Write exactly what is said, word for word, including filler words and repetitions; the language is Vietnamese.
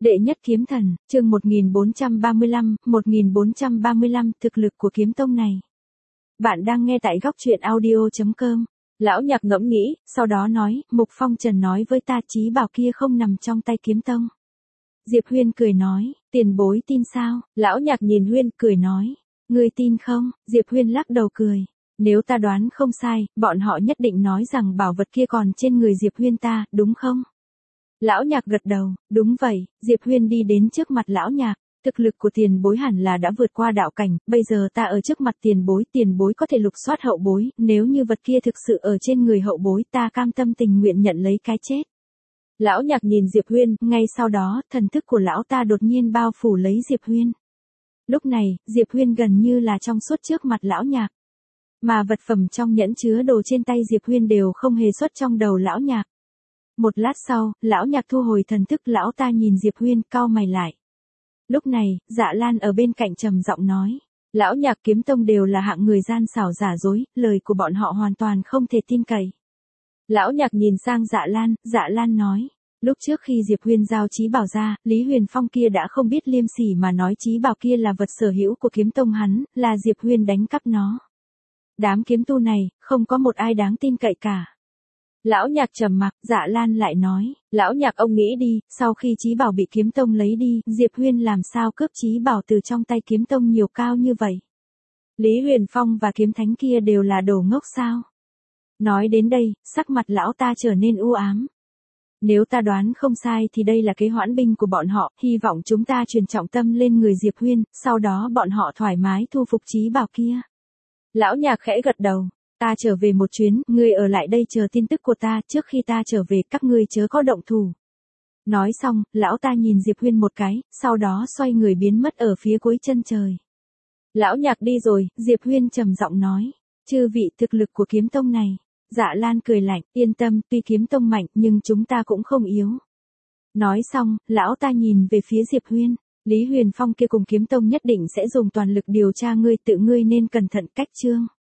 Đệ nhất kiếm thần, chương một nghìn bốn trăm ba mươi lăm, một nghìn bốn trăm ba mươi lăm, thực lực của kiếm tông này. Bạn đang nghe tại góc truyện audio chấm com. Lão Nhạc ngẫm nghĩ, sau đó nói, Mục Phong Trần nói với ta chí bảo kia không nằm trong tay kiếm tông. Diệp Huyên cười nói, tiền bối tin sao? Lão Nhạc nhìn Huyên, cười nói, ngươi tin không? Diệp Huyên lắc đầu cười. Nếu ta đoán không sai, bọn họ nhất định nói rằng bảo vật kia còn trên người Diệp Huyên ta, đúng không? Lão Nhạc gật đầu, đúng vậy. Diệp Huyên đi đến trước mặt Lão Nhạc, thực lực của tiền bối hẳn là đã vượt qua đạo cảnh, bây giờ ta ở trước mặt tiền bối, tiền bối có thể lục soát hậu bối, nếu như vật kia thực sự ở trên người hậu bối, ta cam tâm tình nguyện nhận lấy cái chết. Lão Nhạc nhìn Diệp Huyên, ngay sau đó, thần thức của lão ta đột nhiên bao phủ lấy Diệp Huyên. Lúc này, Diệp Huyên gần như là trong suốt trước mặt Lão Nhạc. Mà vật phẩm trong nhẫn chứa đồ trên tay Diệp Huyên đều không hề xuất trong đầu Lão Nhạc. Một lát sau, Lão Nhạc thu hồi thần thức, lão ta nhìn Diệp Huyên, cau mày lại. Lúc này, Dạ Lan ở bên cạnh trầm giọng nói, Lão Nhạc kiếm tông đều là hạng người gian xảo giả dối, lời của bọn họ hoàn toàn không thể tin cậy. Lão Nhạc nhìn sang Dạ Lan, Dạ Lan nói, lúc trước khi Diệp Huyên giao chí bảo ra, Lý Huyền Phong kia đã không biết liêm sỉ mà nói chí bảo kia là vật sở hữu của kiếm tông hắn, là Diệp Huyên đánh cắp nó. Đám kiếm tu này, không có một ai đáng tin cậy cả. Lão Nhạc trầm mặc, Dạ Lan lại nói, Lão Nhạc ông nghĩ đi, sau khi chí bảo bị kiếm tông lấy đi, Diệp Huyên làm sao cướp chí bảo từ trong tay kiếm tông nhiều cao như vậy? Lý Huyền Phong và kiếm thánh kia đều là đồ ngốc sao? Nói đến đây, sắc mặt lão ta trở nên u ám. Nếu ta đoán không sai thì đây là kế hoãn binh của bọn họ, hy vọng chúng ta truyền trọng tâm lên người Diệp Huyên, sau đó bọn họ thoải mái thu phục chí bảo kia. Lão Nhạc khẽ gật đầu. Ta trở về một chuyến, ngươi ở lại đây chờ tin tức của ta, trước khi ta trở về các ngươi chớ có động thủ. Nói xong, lão ta nhìn Diệp Huyên một cái, sau đó xoay người biến mất ở phía cuối chân trời. Lão Nhạc đi rồi, Diệp Huyên trầm giọng nói, chư vị thực lực của kiếm tông này. Dạ Lan cười lạnh, yên tâm, tuy kiếm tông mạnh nhưng chúng ta cũng không yếu. Nói xong, lão ta nhìn về phía Diệp Huyên, Lý Huyền Phong kia cùng kiếm tông nhất định sẽ dùng toàn lực điều tra ngươi, tự ngươi nên cẩn thận cách chương.